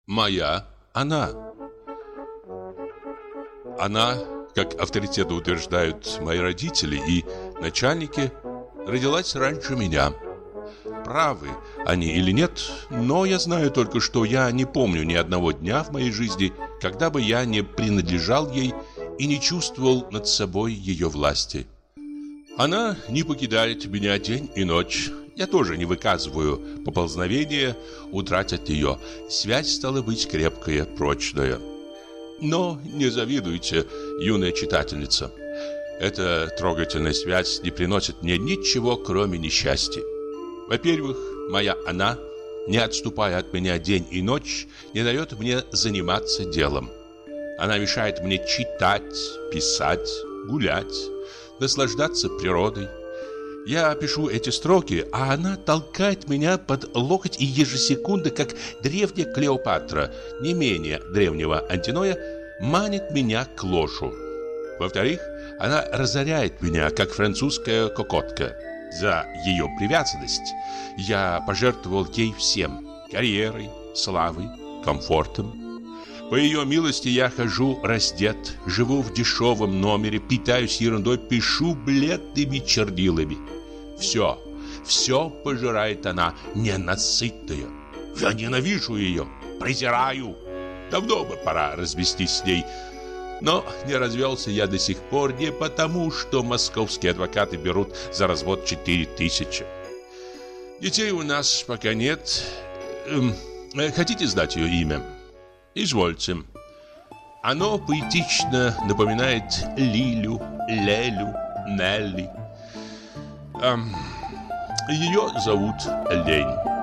Моя она. Она, как авторитетно утверждают мои родители и начальники, родилась раньше меня. Правы они или нет, но я знаю только, что я не помню ни одного дня в моей жизни, когда бы я не принадлежал ей и не чувствовал над собой ее власти. Она не покидает меня день и ночь. Я тоже не выказываю поползновения удрать от нее. Связь стала быть крепкая, прочная. Но не завидуйте, юная читательница. Эта трогательная связь не приносит мне ничего, кроме несчастья. Во-первых, моя она, не отступая от меня день и ночь, не дает мне заниматься делом. Она мешает мне читать, писать, гулять, наслаждаться природой. Я пишу эти строки, а она толкает меня под локоть и ежесекунда, как древняя Клеопатра, не менее древнего Антиноя, манит меня к ложу. Во-вторых, она разоряет меня, как французская кокотка. За ее привязанность я пожертвовал ей всем: карьерой, славой, комфортом. По ее милости я хожу раздет, живу в дешевом номере, питаюсь ерундой, пишу бледными чернилами. Все пожирает она, ненасытная. Я ненавижу ее, презираю. Давно бы пора развестись с ней. Но не развелся я до сих пор не потому, что московские адвокаты берут за развод 4000. Детей у нас пока нет. Хотите знать ее имя? Извольте. Оно поэтично напоминает Лилю, Лелю, Нелли. Ее зовут Лень.